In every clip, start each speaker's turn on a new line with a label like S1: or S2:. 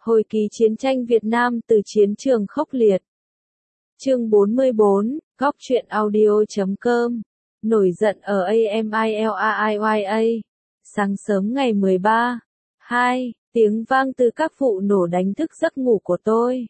S1: Hồi ký chiến tranh Việt Nam từ chiến trường khốc liệt. Chương 44, góc truyện audio.com. Nổi giận ở AMILAIYA. Sáng sớm ngày 13/2, tiếng vang từ các vụ nổ đánh thức giấc ngủ của tôi.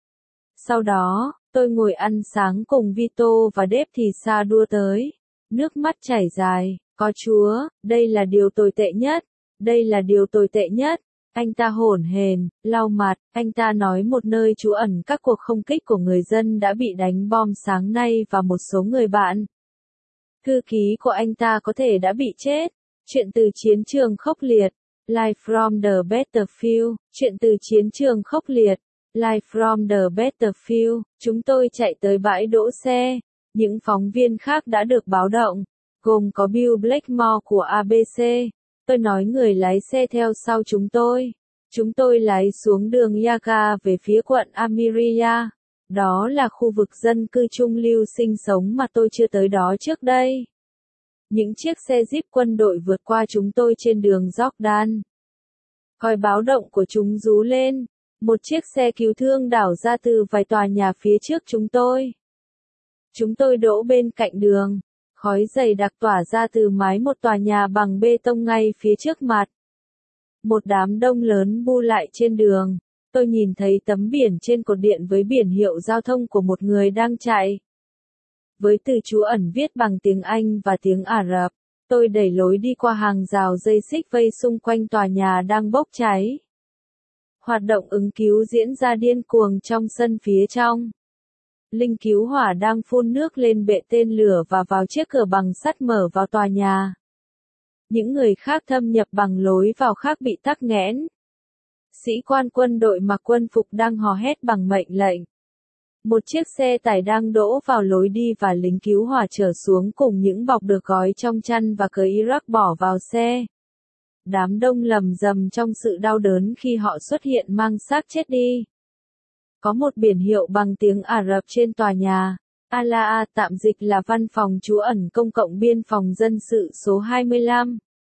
S1: Sau đó, tôi ngồi ăn sáng cùng Vito và Dave thì Sa đua tới. Nước mắt chảy dài, có Chúa, đây là điều tồi tệ nhất, đây là điều tồi tệ nhất. Anh ta hổn hển, lau mặt, anh ta nói một nơi trú ẩn các cuộc không kích của người dân đã bị đánh bom sáng nay và một số người bạn. Thư ký của anh ta có thể đã bị chết. Chuyện từ chiến trường khốc liệt. Live from the battlefield. Chuyện từ chiến trường khốc liệt. Live from the battlefield. Chúng tôi chạy tới bãi đỗ xe. Những phóng viên khác đã được báo động, gồm có Bill Blackmore của ABC. Tôi nói người lái xe theo sau chúng tôi. Chúng tôi lái xuống đường Yaga về phía quận Amiria. Đó là khu vực dân cư trung lưu sinh sống mà tôi chưa tới đó trước đây. Những chiếc xe Jeep quân đội vượt qua chúng tôi trên đường Jordan. Còi báo động của chúng rú lên. Một chiếc xe cứu thương đảo ra từ vài tòa nhà phía trước chúng tôi. Chúng tôi đỗ bên cạnh đường. Khói dày đặc tỏa ra từ mái một tòa nhà bằng bê tông ngay phía trước mặt. Một đám đông lớn bu lại trên đường. Tôi nhìn thấy tấm biển trên cột điện với biển hiệu giao thông của một người đang chạy. Với từ trú ẩn viết bằng tiếng Anh và tiếng Ả Rập, tôi đẩy lối đi qua hàng rào dây xích vây xung quanh tòa nhà đang bốc cháy. Hoạt động ứng cứu diễn ra điên cuồng trong sân phía trong. Lính cứu hỏa đang phun nước lên bệ tên lửa và vào chiếc cửa bằng sắt mở vào tòa nhà. Những người khác thâm nhập bằng lối vào khác bị tắc nghẽn. Sĩ quan quân đội mặc quân phục đang hò hét bằng mệnh lệnh. Một chiếc xe tải đang đỗ vào lối đi và lính cứu hỏa trở xuống cùng những bọc được gói trong chăn và cờ Iraq bỏ vào xe. Đám đông lầm rầm trong sự đau đớn khi họ xuất hiện mang xác chết đi. Có một biển hiệu bằng tiếng Ả Rập trên tòa nhà. Alaa tạm dịch là văn phòng trú ẩn công cộng biên phòng dân sự số 25.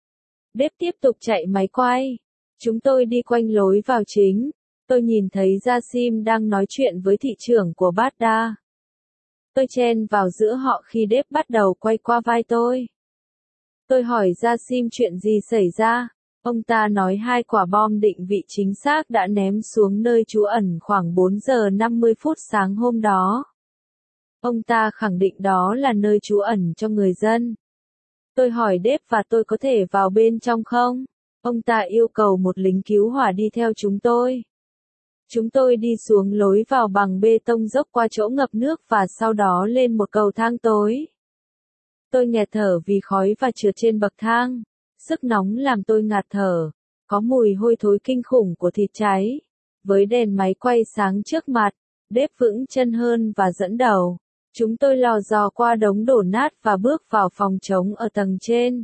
S1: Dave tiếp tục chạy máy quay. Chúng tôi đi quanh lối vào chính. Tôi nhìn thấy Jasim đang nói chuyện với thị trưởng của Baghdad. Tôi chen vào giữa họ khi Dave bắt đầu quay qua vai tôi. Tôi hỏi Jasim chuyện gì xảy ra. Ông ta nói 2 quả bom định vị chính xác đã ném xuống nơi trú ẩn khoảng 4 giờ 50 phút sáng hôm đó. Ông ta khẳng định đó là nơi trú ẩn cho người dân. Tôi hỏi Dave và tôi có thể vào bên trong không? Ông ta yêu cầu một lính cứu hỏa đi theo chúng tôi. Chúng tôi đi xuống lối vào bằng bê tông dốc qua chỗ ngập nước và sau đó lên một cầu thang tối. Tôi nghẹt thở vì khói và trượt trên bậc thang. Sức nóng làm tôi ngạt thở. Có mùi hôi thối kinh khủng của thịt cháy. Với đèn máy quay sáng trước mặt, Dave vững chân hơn và dẫn đầu. Chúng tôi lò dò qua đống đổ nát và bước vào phòng trống ở tầng trên.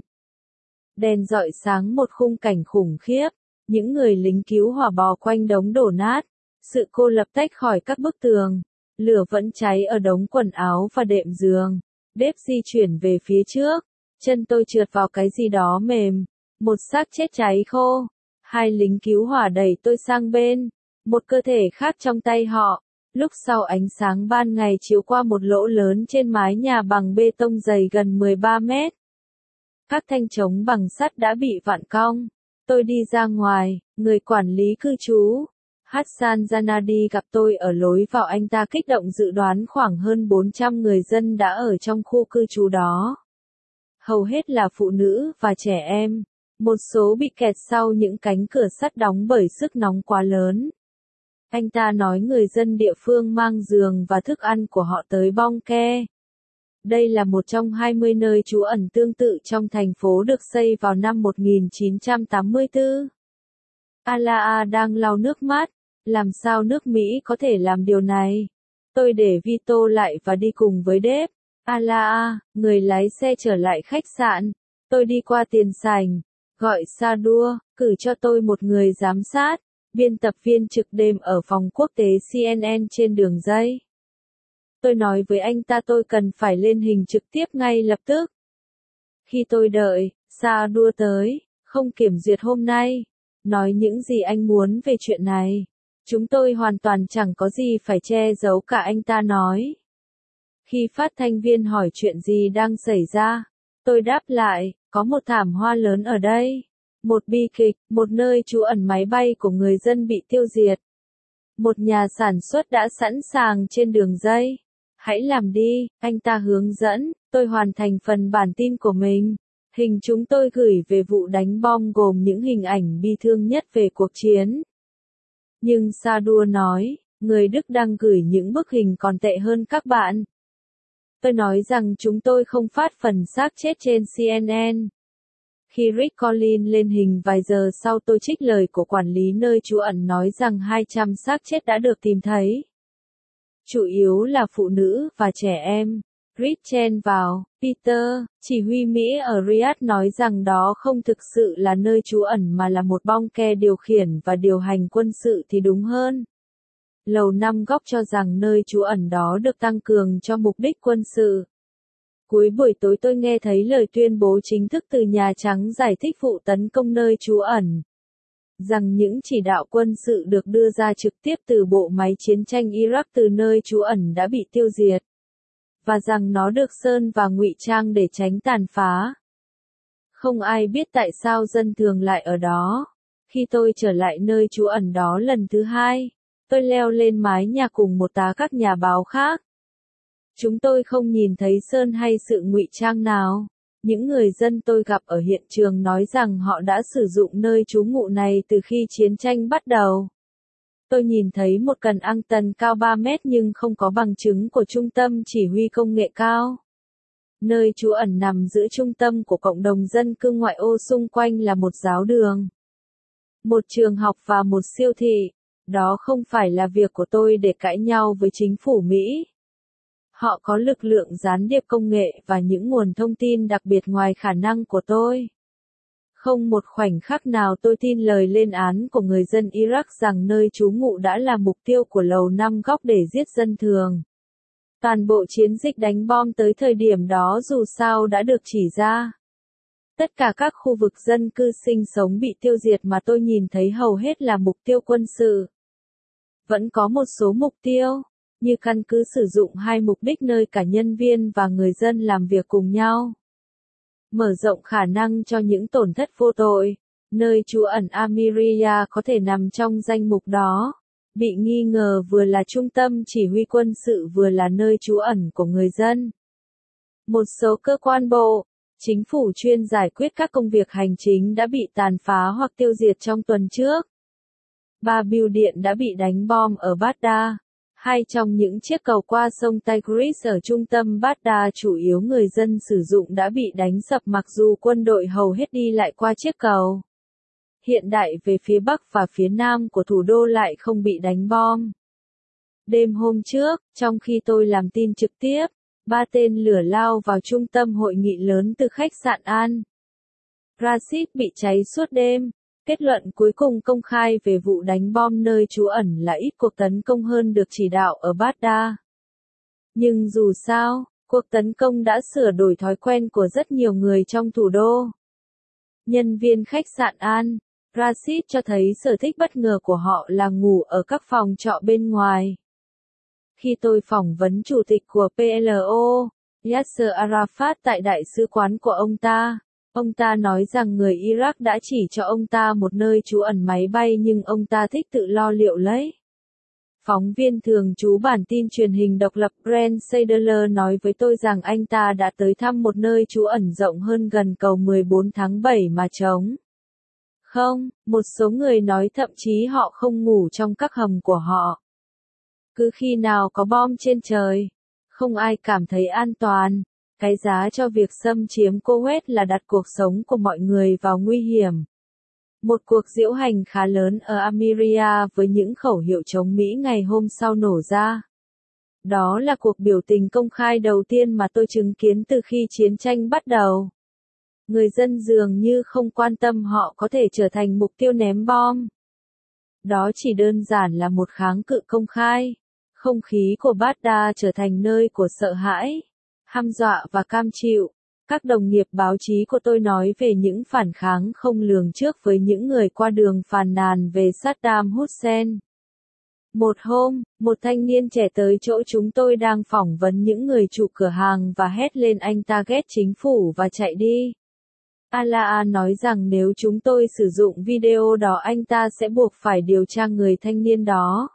S1: Đèn rọi sáng một khung cảnh khủng khiếp. Những người lính cứu hỏa bò quanh đống đổ nát. Sự cô lập tách khỏi các bức tường. Lửa vẫn cháy ở đống quần áo và đệm giường. Dave di chuyển về phía trước. Chân tôi trượt vào cái gì đó mềm. Một xác chết cháy khô. 2 lính cứu hỏa đẩy tôi sang bên. Một cơ thể khác trong tay họ. Lúc sau ánh sáng ban ngày chiếu qua một lỗ lớn trên mái nhà bằng bê tông dày gần 13 mét. Các thanh chống bằng sắt đã bị vặn cong. Tôi đi ra ngoài, người quản lý cư trú. Hassan Zanadi gặp tôi ở lối vào. Anh ta kích động dự đoán khoảng hơn 400 người dân đã ở trong khu cư trú đó. Hầu hết là phụ nữ và trẻ em. Một số bị kẹt sau những cánh cửa sắt đóng bởi sức nóng quá lớn. Anh ta nói người dân địa phương mang giường và thức ăn của họ tới Bongke. Đây là một trong 20 nơi trú ẩn tương tự trong thành phố được xây vào năm 1984. Alaa đang lau nước mắt. Làm sao nước Mỹ có thể làm điều này? Tôi để Vito lại và đi cùng với Dave. Alaa, người lái xe trở lại khách sạn. Tôi đi qua tiền sảnh. Gọi Sa đua, cử cho tôi một người giám sát. Biên tập viên trực đêm ở phòng quốc tế CNN trên đường dây. Tôi nói với anh ta tôi cần phải lên hình trực tiếp ngay lập tức. Khi tôi đợi, Sa đua tới, không kiểm duyệt hôm nay. Nói những gì anh muốn về chuyện này. Chúng tôi hoàn toàn chẳng có gì phải che giấu cả, anh ta nói. Khi phát thanh viên hỏi chuyện gì đang xảy ra, tôi đáp lại, có một thảm họa lớn ở đây. Một bi kịch, một nơi trú ẩn máy bay của người dân bị tiêu diệt. Một nhà sản xuất đã sẵn sàng trên đường dây. Hãy làm đi, anh ta hướng dẫn, tôi hoàn thành phần bản tin của mình. Hình chúng tôi gửi về vụ đánh bom gồm những hình ảnh bi thương nhất về cuộc chiến. Nhưng Sadua nói, người Đức đang gửi những bức hình còn tệ hơn các bạn. Tôi nói rằng chúng tôi không phát phần xác chết trên CNN. Khi Rick Collins lên hình vài giờ sau, tôi trích lời của quản lý nơi trú ẩn nói rằng 200 xác chết đã được tìm thấy. Chủ yếu là phụ nữ và trẻ em. Rick chen vào, Peter, chỉ huy Mỹ ở Riyadh nói rằng đó không thực sự là nơi trú ẩn mà là một bong ke điều khiển và điều hành quân sự thì đúng hơn. Lầu Năm Góc cho rằng nơi trú ẩn đó được tăng cường cho mục đích quân sự. Cuối buổi tối tôi nghe thấy lời tuyên bố chính thức từ Nhà Trắng giải thích vụ tấn công nơi trú ẩn. Rằng những chỉ đạo quân sự được đưa ra trực tiếp từ bộ máy chiến tranh Iraq từ nơi trú ẩn đã bị tiêu diệt. Và rằng nó được sơn và ngụy trang để tránh tàn phá. Không ai biết tại sao dân thường lại ở đó. Khi tôi trở lại nơi trú ẩn đó lần thứ hai, tôi leo lên mái nhà cùng một tá các nhà báo khác. Chúng tôi không nhìn thấy sơn hay sự ngụy trang nào. Những người dân tôi gặp ở hiện trường nói rằng họ đã sử dụng nơi trú ngụ này từ khi chiến tranh bắt đầu. Tôi nhìn thấy một cần ăng tần cao 3 mét nhưng không có bằng chứng của trung tâm chỉ huy công nghệ cao. Nơi trú ẩn nằm giữa trung tâm của cộng đồng dân cư, ngoại ô xung quanh là một giáo đường, một trường học và một siêu thị. Đó không phải là việc của tôi để cãi nhau với chính phủ Mỹ. Họ có lực lượng gián điệp công nghệ và những nguồn thông tin đặc biệt ngoài khả năng của tôi. Không một khoảnh khắc nào tôi tin lời lên án của người dân Iraq rằng nơi trú ngụ đã là mục tiêu của Lầu Năm Góc để giết dân thường. Toàn bộ chiến dịch đánh bom tới thời điểm đó dù sao đã được chỉ ra. Tất cả các khu vực dân cư sinh sống bị tiêu diệt mà tôi nhìn thấy hầu hết là mục tiêu quân sự. Vẫn có một số mục tiêu, như căn cứ sử dụng hai mục đích nơi cả nhân viên và người dân làm việc cùng nhau. Mở rộng khả năng cho những tổn thất vô tội, nơi trú ẩn Amiria có thể nằm trong danh mục đó. Bị nghi ngờ vừa là trung tâm chỉ huy quân sự vừa là nơi trú ẩn của người dân. Một số cơ quan bộ, chính phủ chuyên giải quyết các công việc hành chính đã bị tàn phá hoặc tiêu diệt trong tuần trước. 3 bưu điện đã bị đánh bom ở Baghdad. Hai trong những chiếc cầu qua sông Tigris ở trung tâm Baghdad chủ yếu người dân sử dụng đã bị đánh sập mặc dù quân đội hầu hết đi lại qua chiếc cầu. Hiện đại về phía bắc và phía nam của thủ đô lại không bị đánh bom. Đêm hôm trước, trong khi tôi làm tin trực tiếp, 3 tên lửa lao vào trung tâm hội nghị lớn từ khách sạn Al Rashid bị cháy suốt đêm. Kết luận cuối cùng công khai về vụ đánh bom nơi trú ẩn là ít cuộc tấn công hơn được chỉ đạo ở Baghdad. Nhưng dù sao, cuộc tấn công đã sửa đổi thói quen của rất nhiều người trong thủ đô. Nhân viên khách sạn Al Rashid cho thấy sở thích bất ngờ của họ là ngủ ở các phòng trọ bên ngoài. Khi tôi phỏng vấn chủ tịch của PLO, Yasser Arafat tại đại sứ quán của ông ta nói rằng người Iraq đã chỉ cho ông ta một nơi trú ẩn máy bay nhưng ông ta thích tự lo liệu lấy. Phóng viên thường trú bản tin truyền hình độc lập Brent Seideler nói với tôi rằng anh ta đã tới thăm một nơi trú ẩn rộng hơn gần cầu 14 tháng 7 mà trống. Không, một số người nói thậm chí họ không ngủ trong các hầm của họ. Cứ khi nào có bom trên trời, không ai cảm thấy an toàn. Cái giá cho việc xâm chiếm Kuwait là đặt cuộc sống của mọi người vào nguy hiểm. Một cuộc diễu hành khá lớn ở Amiria với những khẩu hiệu chống Mỹ ngày hôm sau nổ ra. Đó là cuộc biểu tình công khai đầu tiên mà tôi chứng kiến từ khi chiến tranh bắt đầu. Người dân dường như không quan tâm họ có thể trở thành mục tiêu ném bom. Đó chỉ đơn giản là một kháng cự công khai. Không khí của Baghdad trở thành nơi của sợ hãi, hăm dọa và cam chịu. Các đồng nghiệp báo chí của tôi nói về những phản kháng không lường trước với những người qua đường phàn nàn về Saddam Hussein. Một hôm, một thanh niên trẻ tới chỗ chúng tôi đang phỏng vấn những người chủ cửa hàng và hét lên anh ta ghét chính phủ và chạy đi. Alaa nói rằng nếu chúng tôi sử dụng video đó anh ta sẽ buộc phải điều tra người thanh niên đó.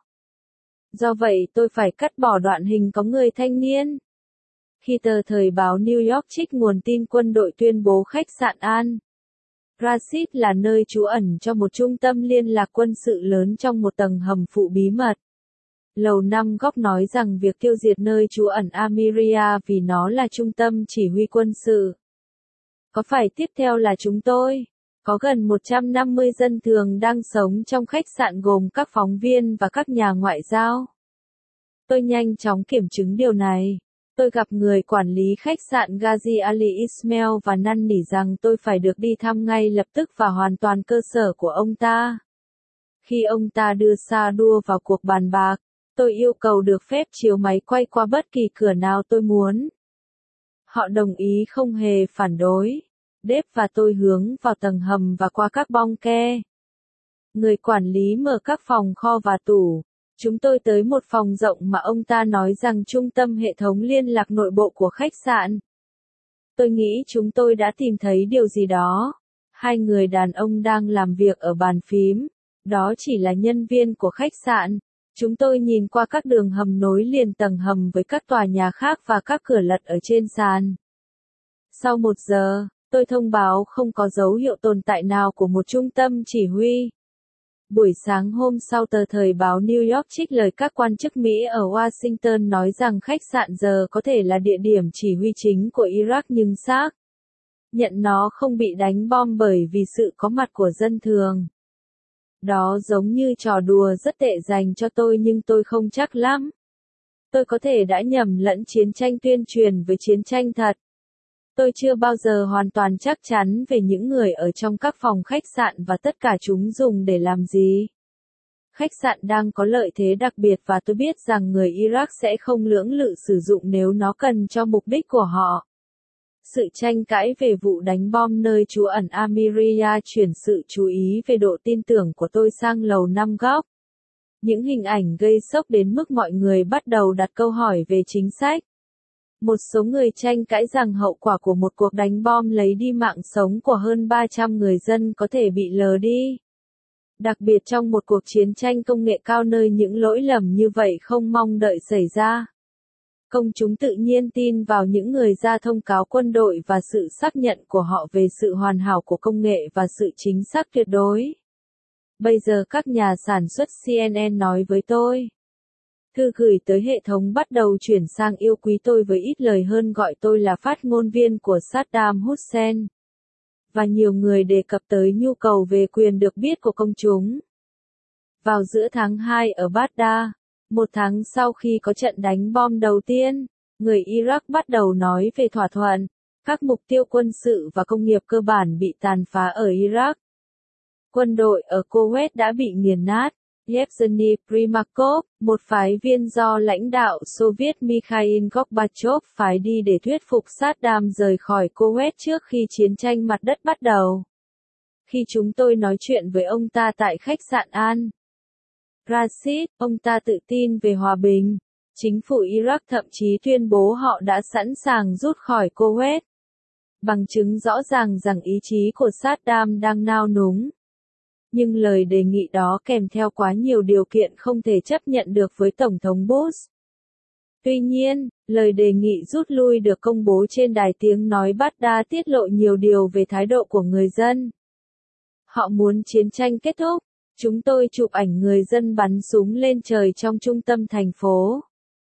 S1: Do vậy tôi phải cắt bỏ đoạn hình có người thanh niên. Khi tờ thời báo New York trích nguồn tin quân đội tuyên bố khách sạn Al Rashid là nơi trú ẩn cho một trung tâm liên lạc quân sự lớn trong một tầng hầm phụ bí mật. Lầu Năm Góc nói rằng việc tiêu diệt nơi trú ẩn Amiria vì nó là trung tâm chỉ huy quân sự. Có phải tiếp theo là chúng tôi? Có gần 150 dân thường đang sống trong khách sạn gồm các phóng viên và các nhà ngoại giao. Tôi nhanh chóng kiểm chứng điều này. Tôi gặp người quản lý khách sạn Ghazi Ali Ismail và năn nỉ rằng tôi phải được đi thăm ngay lập tức và hoàn toàn cơ sở của ông ta. Khi ông ta đưa Sa đua vào cuộc bàn bạc, tôi yêu cầu được phép chiếu máy quay qua bất kỳ cửa nào tôi muốn. Họ đồng ý không hề phản đối. Dave và tôi hướng vào tầng hầm và qua các bong ke. Người quản lý mở các phòng kho và tủ. Chúng tôi tới một phòng rộng mà ông ta nói rằng trung tâm hệ thống liên lạc nội bộ của khách sạn. Tôi nghĩ chúng tôi đã tìm thấy điều gì đó. Hai người đàn ông đang làm việc ở bàn phím. Đó chỉ là nhân viên của khách sạn. Chúng tôi nhìn qua các đường hầm nối liền tầng hầm với các tòa nhà khác và các cửa lật ở trên sàn. Sau 1 giờ, tôi thông báo không có dấu hiệu tồn tại nào của một trung tâm chỉ huy. Buổi sáng hôm sau tờ thời báo New York trích lời các quan chức Mỹ ở Washington nói rằng khách sạn giờ có thể là địa điểm chỉ huy chính của Iraq nhưng xác nhận nó không bị đánh bom bởi vì sự có mặt của dân thường. Đó giống như trò đùa rất tệ dành cho tôi nhưng tôi không chắc lắm. Tôi có thể đã nhầm lẫn chiến tranh tuyên truyền với chiến tranh thật. Tôi chưa bao giờ hoàn toàn chắc chắn về những người ở trong các phòng khách sạn và tất cả chúng dùng để làm gì. Khách sạn đang có lợi thế đặc biệt và tôi biết rằng người Iraq sẽ không lưỡng lự sử dụng nếu nó cần cho mục đích của họ. Sự tranh cãi về vụ đánh bom nơi trú ẩn Amiria chuyển sự chú ý về độ tin tưởng của tôi sang Lầu Năm Góc. Những hình ảnh gây sốc đến mức mọi người bắt đầu đặt câu hỏi về chính sách. Một số người tranh cãi rằng hậu quả của một cuộc đánh bom lấy đi mạng sống của hơn 300 người dân có thể bị lờ đi. Đặc biệt trong một cuộc chiến tranh công nghệ cao nơi những lỗi lầm như vậy không mong đợi xảy ra. Công chúng tự nhiên tin vào những người ra thông cáo quân đội và sự xác nhận của họ về sự hoàn hảo của công nghệ và sự chính xác tuyệt đối. Bây giờ các nhà sản xuất CNN nói với tôi. Thư gửi tới hệ thống bắt đầu chuyển sang yêu quý tôi với ít lời hơn gọi tôi là phát ngôn viên của Saddam Hussein. Và nhiều người đề cập tới nhu cầu về quyền được biết của công chúng. Vào giữa tháng 2 ở Baghdad, 1 tháng sau khi có trận đánh bom đầu tiên, người Iraq bắt đầu nói về thỏa thuận. Các mục tiêu quân sự và công nghiệp cơ bản bị tàn phá ở Iraq. Quân đội ở Kuwait đã bị nghiền nát. Yevgeny Primakov, một phái viên do lãnh đạo Xô Viết Mikhail Gorbachev phái đi để thuyết phục Saddam rời khỏi Kuwait trước khi chiến tranh mặt đất bắt đầu. Khi chúng tôi nói chuyện với ông ta tại khách sạn Al Rashid, ông ta tự tin về hòa bình. Chính phủ Iraq thậm chí tuyên bố họ đã sẵn sàng rút khỏi Kuwait. Bằng chứng rõ ràng rằng ý chí của Saddam đang nao núng. Nhưng lời đề nghị đó kèm theo quá nhiều điều kiện không thể chấp nhận được với Tổng thống Bush. Tuy nhiên, lời đề nghị rút lui được công bố trên đài tiếng nói Baghdad tiết lộ nhiều điều về thái độ của người dân. Họ muốn chiến tranh kết thúc. Chúng tôi chụp ảnh người dân bắn súng lên trời trong trung tâm thành phố.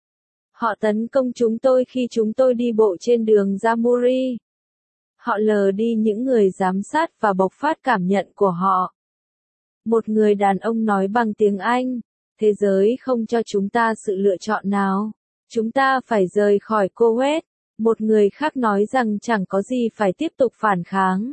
S1: Họ tấn công chúng tôi khi chúng tôi đi bộ trên đường Jamuri. Họ lờ đi những người giám sát và bộc phát cảm nhận của họ. Một người đàn ông nói bằng tiếng Anh, thế giới không cho chúng ta sự lựa chọn nào. Chúng ta phải rời khỏi Kuwait. Một người khác nói rằng chẳng có gì phải tiếp tục phản kháng.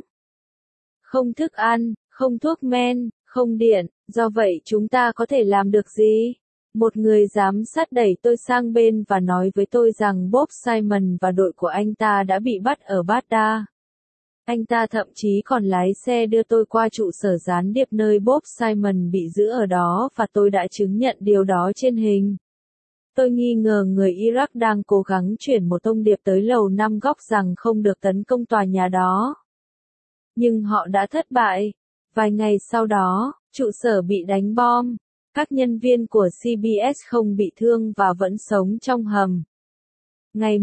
S1: Không thức ăn, không thuốc men, không điện, do vậy chúng ta có thể làm được gì? Một người giám sát đẩy tôi sang bên và nói với tôi rằng Bob Simon và đội của anh ta đã bị bắt ở Baghdad. Anh ta thậm chí còn lái xe đưa tôi qua trụ sở gián điệp nơi Bob Simon bị giữ ở đó và tôi đã chứng nhận điều đó trên hình. Tôi nghi ngờ người Iraq đang cố gắng chuyển một thông điệp tới Lầu Năm Góc rằng không được tấn công tòa nhà đó. Nhưng họ đã thất bại. Vài ngày sau đó, trụ sở bị đánh bom. Các nhân viên của CBS không bị thương và vẫn sống trong hầm. Ngày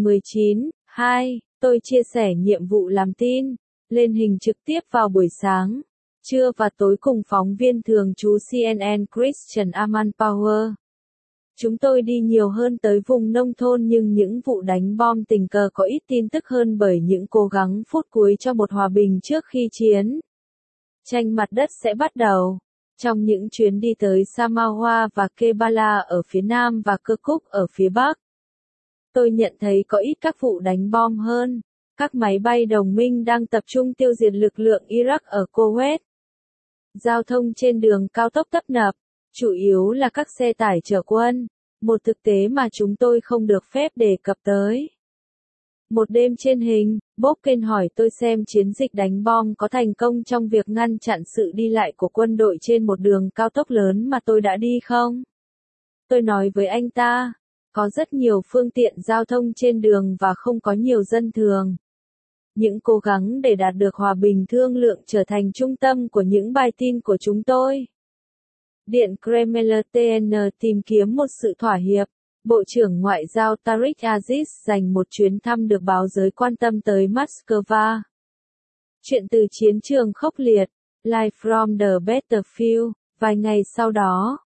S1: 19/2, tôi chia sẻ nhiệm vụ làm tin, lên hình trực tiếp vào buổi sáng, trưa và tối cùng phóng viên thường trú CNN Christian Amanpour. Chúng tôi đi nhiều hơn tới vùng nông thôn nhưng những vụ đánh bom tình cờ có ít tin tức hơn bởi những cố gắng phút cuối cho một hòa bình trước khi chiến tranh mặt đất sẽ bắt đầu. Trong những chuyến đi tới Samawa và Kebala ở phía nam và Kirkuk ở phía bắc, tôi nhận thấy có ít các vụ đánh bom hơn. Các máy bay đồng minh đang tập trung tiêu diệt lực lượng Iraq ở Kuwait. Giao thông trên đường cao tốc tấp nập, chủ yếu là các xe tải chở quân, một thực tế mà chúng tôi không được phép đề cập tới. Một đêm trên hình, Bob Kane hỏi tôi xem chiến dịch đánh bom có thành công trong việc ngăn chặn sự đi lại của quân đội trên một đường cao tốc lớn mà tôi đã đi không? Tôi nói với anh ta, có rất nhiều phương tiện giao thông trên đường và không có nhiều dân thường. Những cố gắng để đạt được hòa bình thương lượng trở thành trung tâm của những bài tin của chúng tôi. Điện Kremlin TN tìm kiếm một sự thỏa hiệp. Bộ trưởng Ngoại giao Tariq Aziz dành một chuyến thăm được báo giới quan tâm tới Moscow. Chuyện từ chiến trường khốc liệt, Live from the Battlefield. Vài ngày sau đó,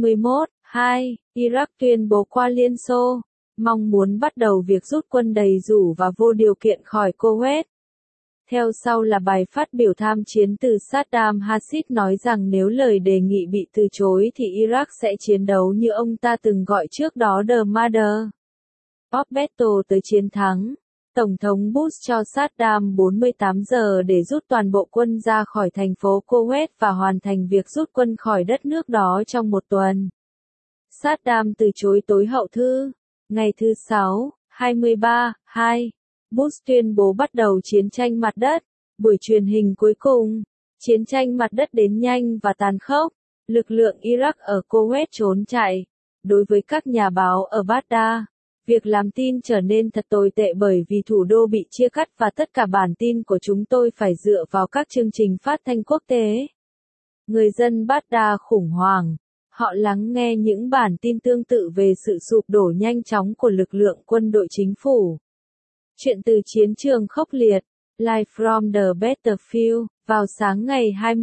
S1: 21/2, Iraq tuyên bố qua Liên Xô, mong muốn bắt đầu việc rút quân đầy đủ và vô điều kiện khỏi Kuwait. Theo sau là bài phát biểu tham chiến từ Saddam Hussein nói rằng nếu lời đề nghị bị từ chối thì Iraq sẽ chiến đấu như ông ta từng gọi trước đó The Mother of Battle tới chiến thắng. Tổng thống Bush cho Saddam 48 giờ để rút toàn bộ quân ra khỏi thành phố Kuwait và hoàn thành việc rút quân khỏi đất nước đó trong một tuần. Saddam từ chối tối hậu thư. Ngày thứ Sáu, 23/2, Bush tuyên bố bắt đầu chiến tranh mặt đất. Buổi truyền hình cuối cùng, chiến tranh mặt đất đến nhanh và tàn khốc. Lực lượng Iraq ở Kuwait trốn chạy. Đối với các nhà báo ở Baghdad, việc làm tin trở nên thật tồi tệ bởi vì thủ đô bị chia cắt và tất cả bản tin của chúng tôi phải dựa vào các chương trình phát thanh quốc tế. Người dân Baghdad khủng hoảng. Họ lắng nghe những bản tin tương tự về sự sụp đổ nhanh chóng của lực lượng quân đội chính phủ. Chuyện từ chiến trường khốc liệt, Live from the Battlefield, vào sáng ngày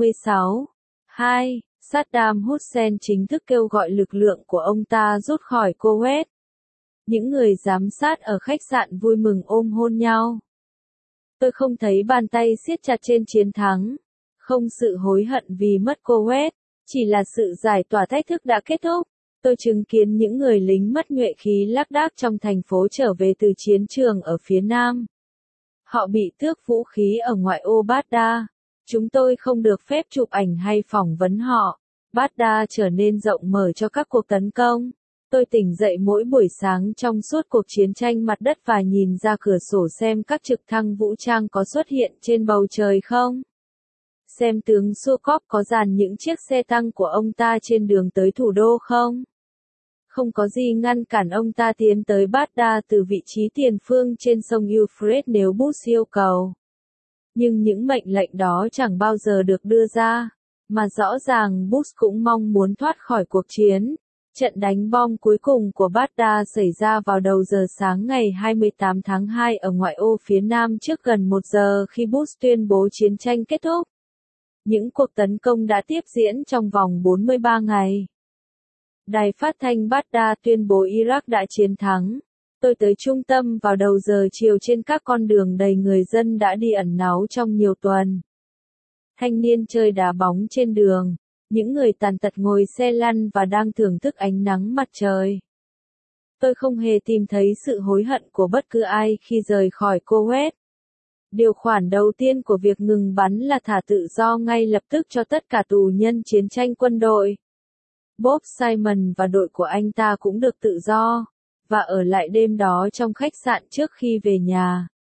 S1: 26/2, Saddam Hussein chính thức kêu gọi lực lượng của ông ta rút khỏi Kuwait. Những người giám sát ở khách sạn vui mừng ôm hôn nhau. Tôi không thấy bàn tay siết chặt trên chiến thắng, không sự hối hận vì mất Kuwait, chỉ là sự giải tỏa thách thức đã kết thúc. Tôi chứng kiến những người lính mất nhuệ khí lác đác trong thành phố trở về từ chiến trường ở phía nam. Họ bị tước vũ khí ở ngoại ô Baghdad. Chúng tôi không được phép chụp ảnh hay phỏng vấn họ. Baghdad trở nên rộng mở cho các cuộc tấn công. Tôi tỉnh dậy mỗi buổi sáng trong suốt cuộc chiến tranh mặt đất và nhìn ra cửa sổ xem các trực thăng vũ trang có xuất hiện trên bầu trời không. Xem tướng Sukov có dàn những chiếc xe tăng của ông ta trên đường tới thủ đô không? Không có gì ngăn cản ông ta tiến tới Baghdad từ vị trí tiền phương trên sông Euphrates nếu Bush yêu cầu. Nhưng những mệnh lệnh đó chẳng bao giờ được đưa ra, mà rõ ràng Bush cũng mong muốn thoát khỏi cuộc chiến. Trận đánh bom cuối cùng của Baghdad xảy ra vào đầu giờ sáng ngày 28/2 ở ngoại ô phía nam trước gần 1 giờ khi Bush tuyên bố chiến tranh kết thúc. Những cuộc tấn công đã tiếp diễn trong vòng 43 ngày. Đài phát thanh Baghdad tuyên bố Iraq đã chiến thắng. Tôi tới trung tâm vào đầu giờ chiều trên các con đường đầy người dân đã đi ẩn náu trong nhiều tuần. Thanh niên chơi đá bóng trên đường. Những người tàn tật ngồi xe lăn và đang thưởng thức ánh nắng mặt trời. Tôi không hề tìm thấy sự hối hận của bất cứ ai khi rời khỏi Kuwait. Điều khoản đầu tiên của việc ngừng bắn là thả tự do ngay lập tức cho tất cả tù nhân chiến tranh quân đội. Bob Simon và đội của anh ta cũng được tự do, và ở lại đêm đó trong khách sạn trước khi về nhà.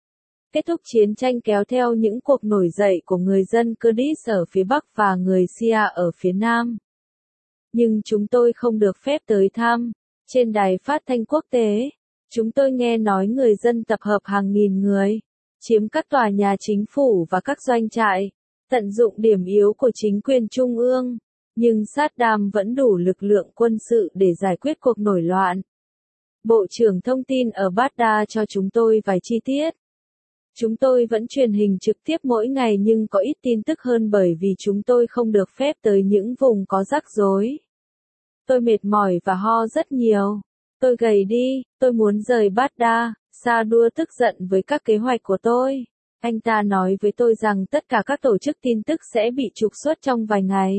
S1: Kết thúc chiến tranh kéo theo những cuộc nổi dậy của người dân Kurdish ở phía Bắc và người Shia ở phía Nam. Nhưng chúng tôi không được phép tới thăm. Trên đài phát thanh quốc tế, chúng tôi nghe nói người dân tập hợp hàng nghìn người, chiếm các tòa nhà chính phủ và các doanh trại, tận dụng điểm yếu của chính quyền trung ương, nhưng Saddam vẫn đủ lực lượng quân sự để giải quyết cuộc nổi loạn. Bộ trưởng thông tin ở Baghdad cho chúng tôi vài chi tiết. Chúng tôi vẫn truyền hình trực tiếp mỗi ngày nhưng có ít tin tức hơn bởi vì chúng tôi không được phép tới những vùng có rắc rối. Tôi mệt mỏi và ho rất nhiều. Tôi gầy đi, tôi muốn rời Baghdad. Sadua tức giận với các kế hoạch của tôi. Anh ta nói với tôi rằng tất cả các tổ chức tin tức sẽ bị trục xuất trong vài ngày.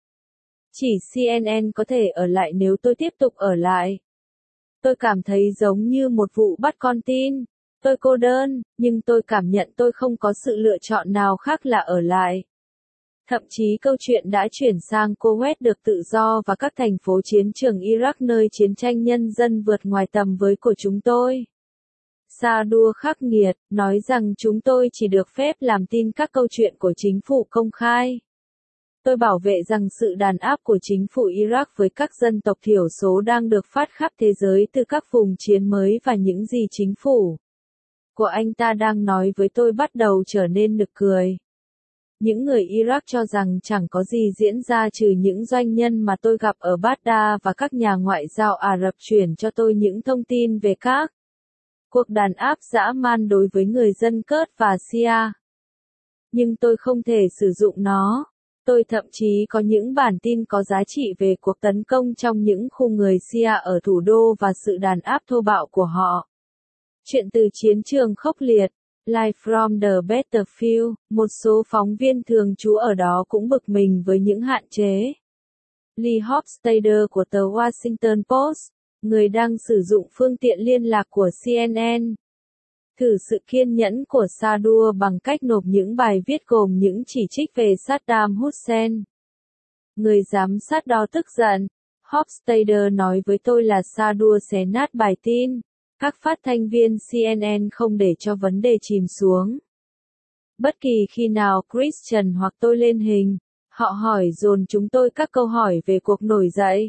S1: Chỉ CNN có thể ở lại nếu tôi tiếp tục ở lại. Tôi cảm thấy giống như một vụ bắt con tin. Tôi cô đơn, nhưng tôi cảm nhận tôi không có sự lựa chọn nào khác là ở lại. Thậm chí câu chuyện đã chuyển sang Kuwait được tự do và các thành phố chiến trường Iraq nơi chiến tranh nhân dân vượt ngoài tầm với của chúng tôi. Sadua khắc nghiệt, nói rằng chúng tôi chỉ được phép làm tin các câu chuyện của chính phủ công khai. Tôi bảo vệ rằng sự đàn áp của chính phủ Iraq với các dân tộc thiểu số đang được phát khắp thế giới từ các vùng chiến mới và những gì chính phủ của anh ta đang nói với tôi bắt đầu trở nên nực cười. Những người Iraq cho rằng chẳng có gì diễn ra trừ những doanh nhân mà tôi gặp ở Baghdad và các nhà ngoại giao Ả Rập chuyển cho tôi những thông tin về các cuộc đàn áp dã man đối với người dân Kurd và Shia. Nhưng tôi không thể sử dụng nó. Tôi thậm chí có những bản tin có giá trị về cuộc tấn công trong những khu người Shia ở thủ đô và sự đàn áp thô bạo của họ. Chuyện từ chiến trường khốc liệt. Live from the battlefield, một số phóng viên thường trú ở đó cũng bực mình với những hạn chế. Lee Hofstadter của tờ Washington Post, người đang sử dụng phương tiện liên lạc của CNN, thử sự kiên nhẫn của Sadua bằng cách nộp những bài viết gồm những chỉ trích về Saddam Hussein. Người giám sát đó tức giận. Hofstadter nói với tôi là Sadua xé nát bài tin. Các phát thanh viên CNN không để cho vấn đề chìm xuống. Bất kỳ khi nào Christian hoặc tôi lên hình, họ hỏi dồn chúng tôi các câu hỏi về cuộc nổi dậy.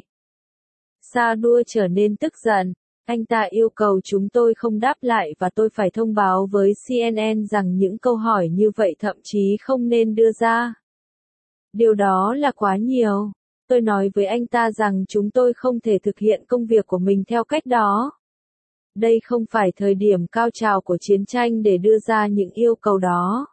S1: Sadua trở nên tức giận. Anh ta yêu cầu chúng tôi không đáp lại và tôi phải thông báo với CNN rằng những câu hỏi như vậy thậm chí không nên đưa ra. Điều đó là quá nhiều. Tôi nói với anh ta rằng chúng tôi không thể thực hiện công việc của mình theo cách đó. Đây không phải thời điểm cao trào của chiến tranh để đưa ra những yêu cầu đó.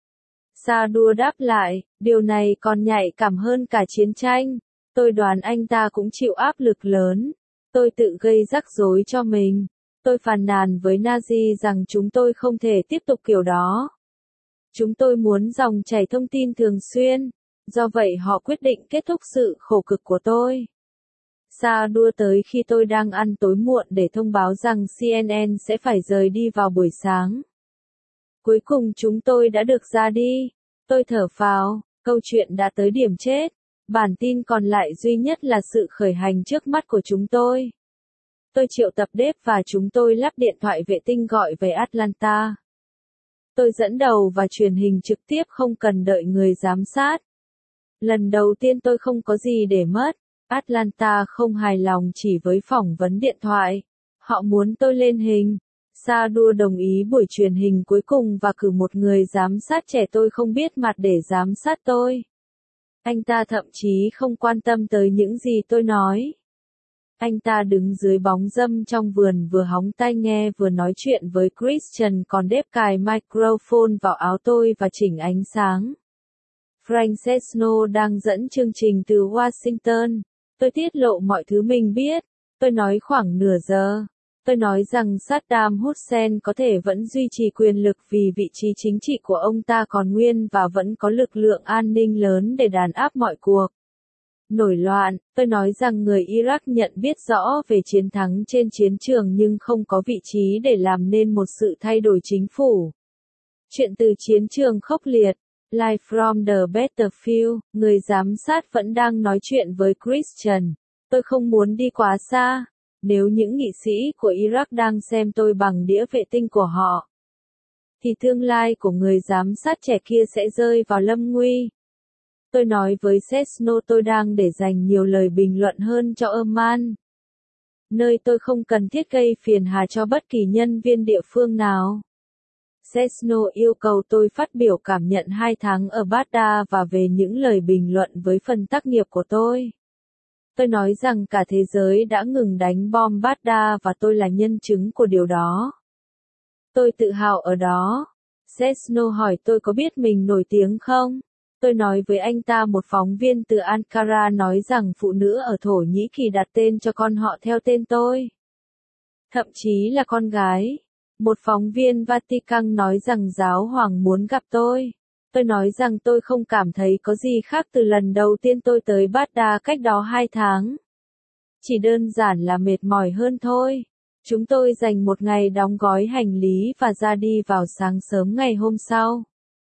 S1: Sadua đáp lại, điều này còn nhạy cảm hơn cả chiến tranh. Tôi đoán anh ta cũng chịu áp lực lớn. Tôi tự gây rắc rối cho mình. Tôi phàn nàn với Nazi rằng chúng tôi không thể tiếp tục kiểu đó. Chúng tôi muốn dòng chảy thông tin thường xuyên. Do vậy họ quyết định kết thúc sự khổ cực của tôi. Sadua tới khi tôi đang ăn tối muộn để thông báo rằng CNN sẽ phải rời đi vào buổi sáng. Cuối cùng chúng tôi đã được ra đi. Tôi thở phào, câu chuyện đã tới điểm chết. Bản tin còn lại duy nhất là sự khởi hành trước mắt của chúng tôi. Tôi triệu tập Dave và chúng tôi lắp điện thoại vệ tinh gọi về Atlanta. Tôi dẫn đầu và truyền hình trực tiếp không cần đợi người giám sát. Lần đầu tiên tôi không có gì để mất. Atlanta không hài lòng chỉ với phỏng vấn điện thoại. Họ muốn tôi lên hình. Sadua đồng ý buổi truyền hình cuối cùng và cử một người giám sát trẻ tôi không biết mặt để giám sát tôi. Anh ta thậm chí không quan tâm tới những gì tôi nói. Anh ta đứng dưới bóng râm trong vườn vừa hóng tai nghe vừa nói chuyện với Christian còn Dave cài microphone vào áo tôi và chỉnh ánh sáng. Frank Sesno đang dẫn chương trình từ Washington. Tôi tiết lộ mọi thứ mình biết. Tôi nói khoảng nửa giờ. Tôi nói rằng Saddam Hussein có thể vẫn duy trì quyền lực vì vị trí chính trị của ông ta còn nguyên và vẫn có lực lượng an ninh lớn để đàn áp mọi cuộc nổi loạn. Tôi nói rằng người Iraq nhận biết rõ về chiến thắng trên chiến trường nhưng không có vị trí để làm nên một sự thay đổi chính phủ. Chuyện từ chiến trường khốc liệt. Live from the battlefield, người giám sát vẫn đang nói chuyện với Christian. Tôi không muốn đi quá xa. Nếu những nghị sĩ của Iraq đang xem tôi bằng đĩa vệ tinh của họ, thì tương lai của người giám sát trẻ kia sẽ rơi vào lâm nguy. Tôi nói với Cessno tôi đang để dành nhiều lời bình luận hơn cho Oman, nơi tôi không cần thiết gây phiền hà cho bất kỳ nhân viên địa phương nào. Cessno yêu cầu tôi phát biểu cảm nhận 2 tháng ở Baghdad và về những lời bình luận với phần tác nghiệp của tôi. Tôi nói rằng cả thế giới đã ngừng đánh bom Baghdad và tôi là nhân chứng của điều đó. Tôi tự hào ở đó. Cessno hỏi tôi có biết mình nổi tiếng không? Tôi nói với anh ta một phóng viên từ Ankara nói rằng phụ nữ ở Thổ Nhĩ Kỳ đặt tên cho con họ theo tên tôi. Thậm chí là con gái. Một phóng viên Vatican nói rằng giáo hoàng muốn gặp tôi. Tôi nói rằng tôi không cảm thấy có gì khác từ lần đầu tiên tôi tới Baghdad cách đó 2 tháng. Chỉ đơn giản là mệt mỏi hơn thôi. Chúng tôi dành một ngày đóng gói hành lý và ra đi vào sáng sớm ngày hôm sau.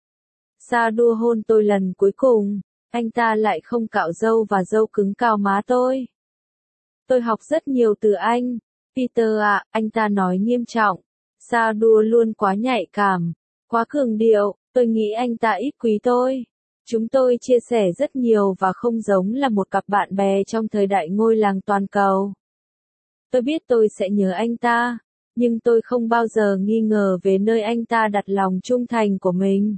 S1: Sa đua hôn tôi lần cuối cùng, anh ta lại không cạo râu và râu cứng cào má tôi. Tôi học rất nhiều từ anh. Peter ạ, anh ta nói nghiêm trọng. Sa đua luôn quá nhạy cảm, quá cường điệu, tôi nghĩ anh ta ít quý tôi. Chúng tôi chia sẻ rất nhiều và không giống là một cặp bạn bè trong thời đại ngôi làng toàn cầu. Tôi biết tôi sẽ nhớ anh ta, nhưng tôi không bao giờ nghi ngờ về nơi anh ta đặt lòng trung thành của mình.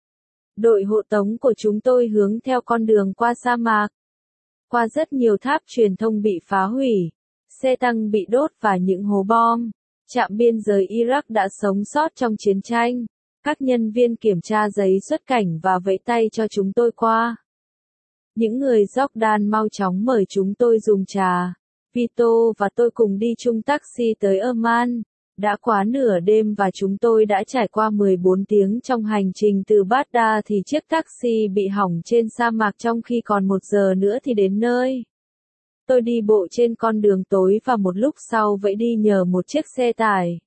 S1: Đội hộ tống của chúng tôi hướng theo con đường qua sa mạc. Qua rất nhiều tháp truyền thông bị phá hủy, xe tăng bị đốt và những hố bom. Trạm biên giới Iraq đã sống sót trong chiến tranh. Các nhân viên kiểm tra giấy xuất cảnh và vẫy tay cho chúng tôi qua. Những người Jordan mau chóng mời chúng tôi dùng trà. Vito và tôi cùng đi chung taxi tới Oman. Đã quá nửa đêm và chúng tôi đã trải qua 14 tiếng trong hành trình từ Baghdad thì chiếc taxi bị hỏng trên sa mạc trong khi còn 1 giờ nữa thì đến nơi. Tôi đi bộ trên con đường tối và một lúc sau vẫy đi nhờ một chiếc xe tải.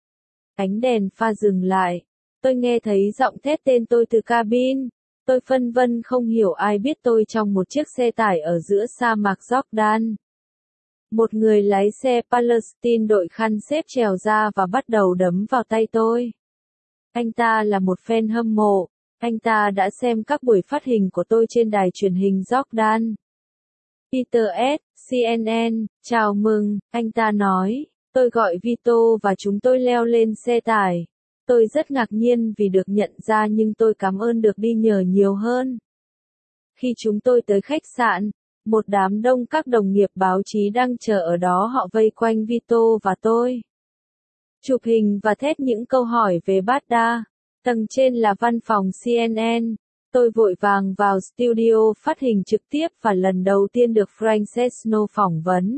S1: Ánh đèn pha dừng lại. Tôi nghe thấy giọng thét tên tôi từ cabin. Tôi phân vân không hiểu ai biết tôi trong một chiếc xe tải ở giữa sa mạc Jordan. Một người lái xe Palestine đội khăn xếp trèo ra và bắt đầu đấm vào tay tôi. Anh ta là một fan hâm mộ. Anh ta đã xem các buổi phát hình của tôi trên đài truyền hình Jordan. Peter S. CNN, chào mừng, anh ta nói. Tôi gọi Vito và chúng tôi leo lên xe tải. Tôi rất ngạc nhiên vì được nhận ra nhưng tôi cảm ơn được đi nhờ nhiều hơn. Khi chúng tôi tới khách sạn, một đám đông các đồng nghiệp báo chí đang chờ ở đó họ vây quanh Vito và tôi. Chụp hình và thét những câu hỏi về Baghdad. Tầng trên là văn phòng CNN. Tôi vội vàng vào studio phát hình trực tiếp và lần đầu tiên được Frank Cessno phỏng vấn.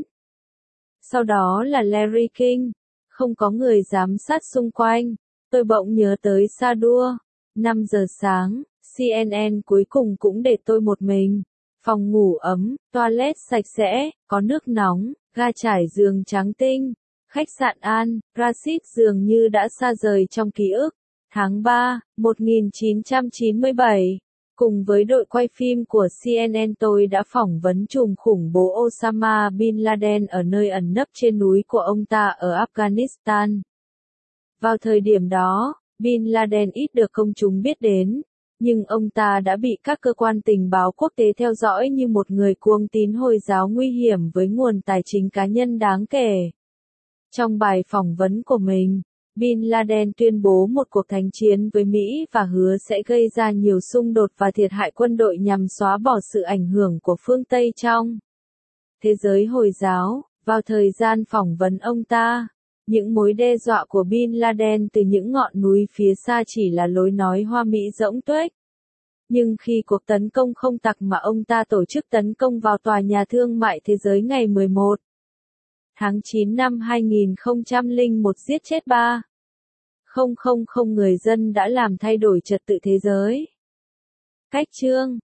S1: Sau đó là Larry King. Không có người giám sát xung quanh. Tôi bỗng nhớ tới Sa đua. 5 giờ sáng, CNN cuối cùng cũng để tôi một mình. Phòng ngủ ấm, toilet sạch sẽ, có nước nóng, ga trải giường trắng tinh. Khách sạn Al Rashid dường như đã xa rời trong ký ức. Tháng 3, 1997. Cùng với đội quay phim của CNN tôi đã phỏng vấn trùm khủng bố Osama Bin Laden ở nơi ẩn nấp trên núi của ông ta ở Afghanistan. Vào thời điểm đó, Bin Laden ít được công chúng biết đến, nhưng ông ta đã bị các cơ quan tình báo quốc tế theo dõi như một người cuồng tín Hồi giáo nguy hiểm với nguồn tài chính cá nhân đáng kể. Trong bài phỏng vấn của mình, Bin Laden tuyên bố một cuộc thánh chiến với Mỹ và hứa sẽ gây ra nhiều xung đột và thiệt hại quân đội nhằm xóa bỏ sự ảnh hưởng của phương Tây trong thế giới Hồi giáo. Vào thời gian phỏng vấn ông ta, những mối đe dọa của Bin Laden từ những ngọn núi phía xa chỉ là lối nói hoa mỹ rỗng tuếch. Nhưng khi cuộc tấn công không tặc mà ông ta tổ chức tấn công vào tòa nhà thương mại thế giới ngày 11 tháng 9 năm 2001 giết chết 3,000 người dân đã làm thay đổi trật tự thế giới. Cách chương